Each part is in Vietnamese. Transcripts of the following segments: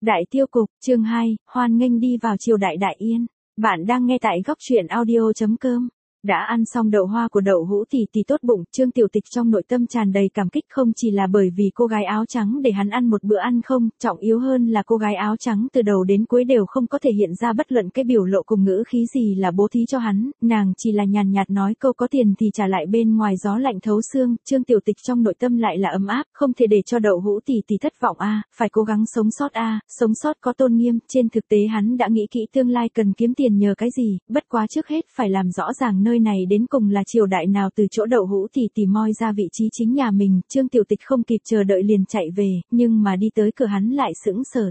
Đại tiêu cục, chương 2, hoan nghênh đi vào triều đại Đại Yên. Bạn đang nghe tại góc truyện audio.com. Đã ăn xong đậu hoa của đậu hũ thì tốt bụng, Trương Tiểu Tịch trong nội tâm tràn đầy cảm kích, không chỉ là bởi vì cô gái áo trắng để hắn ăn một bữa ăn không, trọng yếu hơn là cô gái áo trắng từ đầu đến cuối đều không có thể hiện ra bất luận cái biểu lộ cùng ngữ khí gì là bố thí cho hắn, nàng chỉ là nhàn nhạt nói câu có tiền thì trả lại, bên ngoài gió lạnh thấu xương, Trương Tiểu Tịch trong nội tâm lại là ấm áp, không thể để cho đậu hũ tỷ thất vọng a, phải cố gắng sống sót a, sống sót có tôn nghiêm, trên thực tế hắn đã nghĩ kỹ tương lai cần kiếm tiền nhờ cái gì, bất quá trước hết phải làm rõ ràng nơi này đến cùng là triều đại nào, từ chỗ đậu hũ tỷ moi ra vị trí chính nhà mình, Trương Tiểu Tịch không kịp chờ đợi liền chạy về, nhưng mà đi tới cửa hắn lại sững sờ,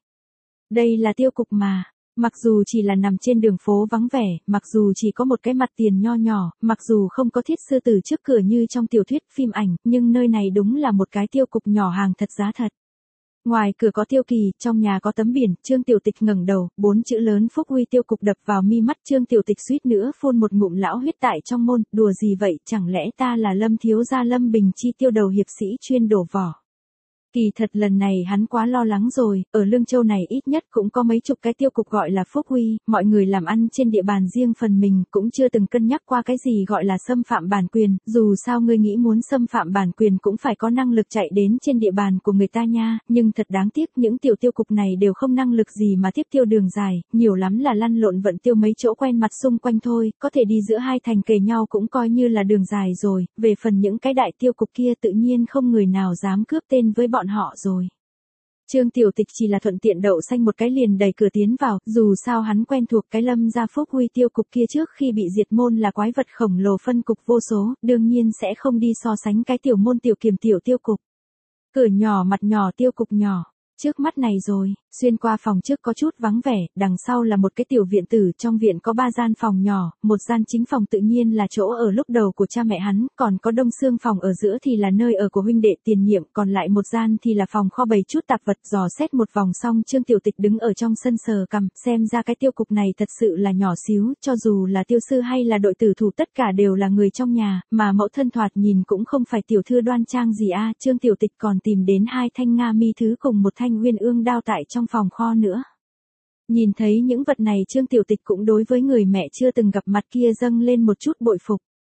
đây là tiêu cục mà. Mặc dù chỉ là nằm trên đường phố vắng vẻ, mặc dù chỉ có một cái mặt tiền nho nhỏ, mặc dù không có thiết sư tử trước cửa như trong tiểu thuyết phim ảnh, nhưng nơi này đúng là một cái tiêu cục nhỏ hàng thật giá thật. Ngoài cửa có tiêu kỳ, trong nhà có tấm biển, Trương Tiểu Tịch ngẩng đầu, 4 chữ lớn Phúc Uy tiêu cục đập vào mi mắt, Trương Tiểu Tịch suýt nữa phun một ngụm lão huyết tại trong môn, đùa gì vậy, chẳng lẽ ta là Lâm thiếu gia Lâm Bình Chi tiêu đầu hiệp sĩ chuyên đổ vỏ. Kỳ thật lần này hắn quá lo lắng rồi, ở Lương Châu này ít nhất cũng có mấy chục cái tiêu cục gọi là Phúc Uy, mọi người làm ăn trên địa bàn riêng phần mình, cũng chưa từng cân nhắc qua cái gì gọi là xâm phạm bản quyền, dù sao ngươi nghĩ muốn xâm phạm bản quyền cũng phải có năng lực chạy đến trên địa bàn của người ta nha, nhưng thật đáng tiếc những tiểu tiêu cục này đều không năng lực gì mà tiếp tiêu đường dài, nhiều lắm là lăn lộn vận tiêu mấy chỗ quen mặt xung quanh thôi, có thể đi giữa hai thành kề nhau cũng coi như là đường dài rồi, về phần những cái đại tiêu cục kia tự nhiên không người nào dám cướp tên với bọn họ rồi. Trương Tiểu Tịch chỉ là thuận tiện đậu xanh một cái liền đẩy cửa tiến vào, dù sao hắn quen thuộc cái Lâm gia Phúc Uy tiêu cục kia trước khi bị diệt môn là quái vật khổng lồ phân cục vô số, đương nhiên sẽ không đi so sánh cái tiểu môn tiểu kiềm tiểu tiêu cục. Cửa nhỏ mặt nhỏ tiêu cục nhỏ. Trước mắt này rồi, xuyên qua phòng trước có chút vắng vẻ, đằng sau là một cái tiểu viện tử, trong viện có 3 gian phòng nhỏ, một gian chính phòng tự nhiên là chỗ ở lúc đầu của cha mẹ hắn, còn có đông xương phòng ở giữa thì là nơi ở của huynh đệ tiền nhiệm, còn lại một gian thì là phòng kho bày chút tạp vật. Dò xét một vòng xong, Trương Tiểu Tịch đứng ở trong sân sờ cằm, xem ra cái tiêu cục này thật sự là nhỏ xíu, cho dù là tiêu sư hay là đội tử thủ tất cả đều là người trong nhà, mà mẫu thân thoạt nhìn cũng không phải tiểu thư đoan trang gì a. Trương Tiểu Tịch còn tìm đến 2 thanh Nga mi thứ cùng một thanh Uyên Ương đao tại trong phòng kho nữa. Nhìn thấy những vật này, Trương Tiểu Tịch cũng đối với người mẹ chưa từng gặp mặt kia dâng lên một chút bội phục.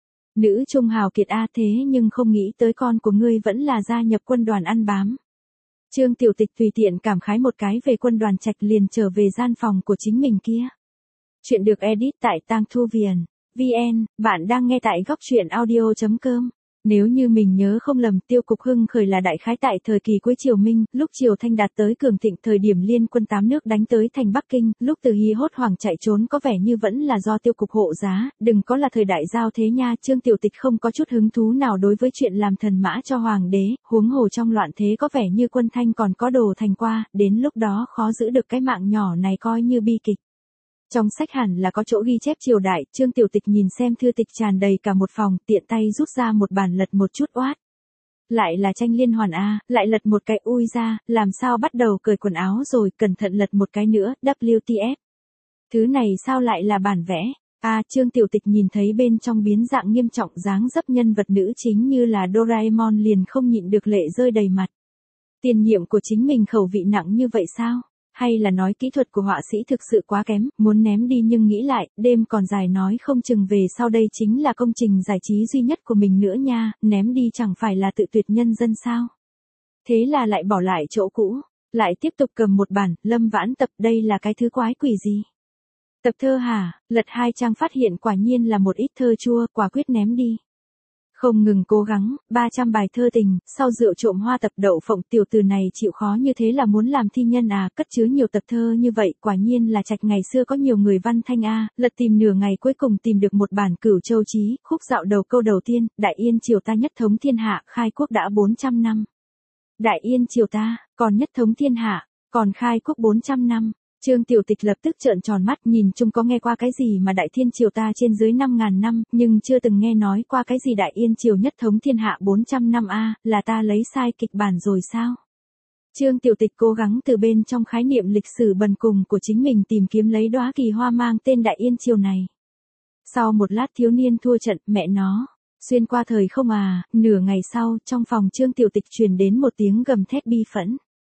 Nữ trung hào kiệt a, thế nhưng không nghĩ tới con của ngươi vẫn là gia nhập quân đoàn ăn bám. Trương Tiểu Tịch tùy tiện cảm khái một cái về quân đoàn Trạch liền trở về gian phòng của chính mình kia. Chuyện được edit tại Tang Thu Viền. VN, bạn đang nghe tại góc truyện audio.com. Nếu như mình nhớ không lầm, tiêu cục hưng khởi là đại khái tại thời kỳ cuối Triều Minh, lúc Triều Thanh đạt tới cường thịnh, thời điểm liên quân 8 nước đánh tới thành Bắc Kinh, lúc Từ Hy hốt hoảng chạy trốn có vẻ như vẫn là do tiêu cục hộ giá, đừng có là thời đại giao thế nha. Trương Tiểu Tịch không có chút hứng thú nào đối với chuyện làm thần mã cho hoàng đế, huống hồ trong loạn thế có vẻ như quân Thanh còn có đồ thành qua, đến lúc đó khó giữ được cái mạng nhỏ này coi như bi kịch. Trong sách hẳn là có chỗ ghi chép triều đại, Trương Tiểu Tịch nhìn xem thư tịch tràn đầy cả một phòng, tiện tay rút ra một bản lật một chút oát. Lại là tranh liên hoàn a, lại lật một cái, ui ra, làm sao bắt đầu cởi quần áo rồi, cẩn thận lật một cái nữa, WTF. Thứ này sao lại là bản vẽ? Trương Tiểu Tịch nhìn thấy bên trong biến dạng nghiêm trọng dáng dấp nhân vật nữ chính như là Doraemon liền không nhịn được lệ rơi đầy mặt. Tiền nhiệm của chính mình khẩu vị nặng như vậy sao? Hay là nói kỹ thuật của họa sĩ thực sự quá kém, muốn ném đi nhưng nghĩ lại, đêm còn dài nói không chừng về sau đây chính là công trình giải trí duy nhất của mình nữa nha, ném đi chẳng phải là tự tuyệt nhân dân sao? Thế là lại bỏ lại chỗ cũ, lại tiếp tục cầm một bản, Lâm Vãn Tập, đây là cái thứ quái quỷ gì? Tập thơ hả? Lật 2 trang phát hiện quả nhiên là một ít thơ chua, quả quyết ném đi. Không ngừng cố gắng, 300 bài thơ tình, sau rượu trộm hoa tập đậu phộng, tiểu từ này chịu khó như thế là muốn làm thi nhân à, cất chứa nhiều tập thơ như vậy, quả nhiên là Trạch ngày xưa có nhiều người văn thanh a. Lật tìm nửa ngày cuối cùng tìm được một bản Cửu Châu Chí, khúc dạo đầu câu đầu tiên, Đại Yên triều ta nhất thống thiên hạ, khai quốc đã 400 năm. Đại Yên triều ta, còn nhất thống thiên hạ, còn khai quốc 400 năm. Trương Tiểu Tịch lập tức trợn tròn mắt, nhìn chung có nghe qua cái gì mà Đại Thiên triều ta trên dưới 5.000 năm, nhưng chưa từng nghe nói qua cái gì Đại Yên triều nhất thống thiên hạ 400 năm a, là ta lấy sai kịch bản rồi sao? Trương Tiểu Tịch cố gắng từ bên trong khái niệm lịch sử bần cùng của chính mình tìm kiếm lấy đóa kỳ hoa mang tên Đại Yên triều này. Sau một lát thiếu niên thua trận, mẹ nó. Xuyên qua thời không à, nửa ngày sau, trong phòng Trương Tiểu Tịch truyền đến một tiếng gầm thét bi phẫn.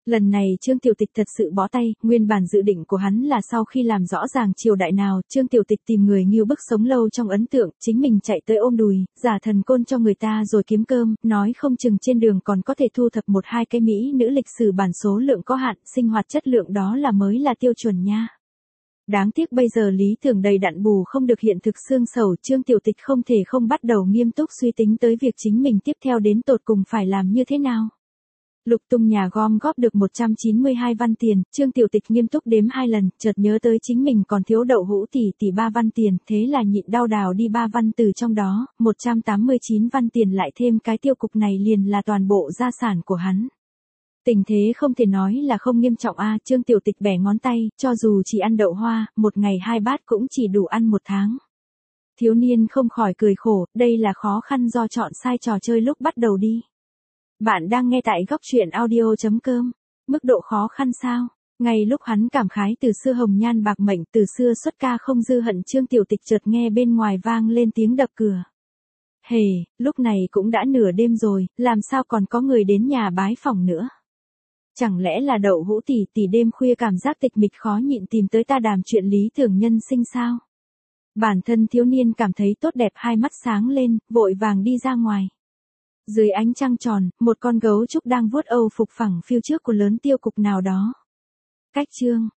Lần này Trương Tiểu Tịch thật sự bó tay, nguyên bản dự định của hắn là sau khi làm rõ ràng triều đại nào, Trương Tiểu Tịch tìm người nghiêu bức sống lâu trong ấn tượng, chính mình chạy tới ôm đùi, giả thần côn cho người ta rồi kiếm cơm, nói không chừng trên đường còn có thể thu thập một hai cái mỹ nữ lịch sử bản số lượng có hạn, sinh hoạt chất lượng đó là mới là tiêu chuẩn nha. Đáng tiếc bây giờ lý tưởng đầy đặn bù không được hiện thực xương sầu, Trương Tiểu Tịch không thể không bắt đầu nghiêm túc suy tính tới việc chính mình tiếp theo đến tột cùng phải làm như thế nào. Lục tung nhà gom góp được 192 văn tiền, Trương Tiểu Tịch nghiêm túc đếm 2 lần, chợt nhớ tới chính mình còn thiếu đậu hũ tỷ 3 văn tiền, thế là nhịn đau đào đi 3 văn từ trong đó, 189 văn tiền lại thêm cái tiêu cục này liền là toàn bộ gia sản của hắn. Tình thế không thể nói là không nghiêm trọng a, Trương Tiểu Tịch bẻ ngón tay, cho dù chỉ ăn đậu hoa, một ngày 2 bát cũng chỉ đủ ăn 1 tháng. Thiếu niên không khỏi cười khổ, đây là khó khăn do chọn sai trò chơi lúc bắt đầu đi. Bạn đang nghe tại góc truyện audio.com. Mức độ khó khăn sao? Ngay lúc hắn cảm khái từ xưa hồng nhan bạc mệnh, từ xưa xuất ca không dư hận, Trương Tiểu Tịch chợt nghe bên ngoài vang lên tiếng đập cửa. Hề, lúc này cũng đã nửa đêm rồi, làm sao còn có người đến nhà bái phỏng nữa? Chẳng lẽ là đậu hũ tỷ đêm khuya cảm giác tịch mịch khó nhịn tìm tới ta đàm chuyện lý tưởng nhân sinh sao? Bản thân thiếu niên cảm thấy tốt đẹp, hai mắt sáng lên, vội vàng đi ra ngoài. Dưới ánh trăng tròn, một con gấu trúc đang vuốt âu phục phẳng phiu trước của lớn tiêu cục nào đó. Cách chương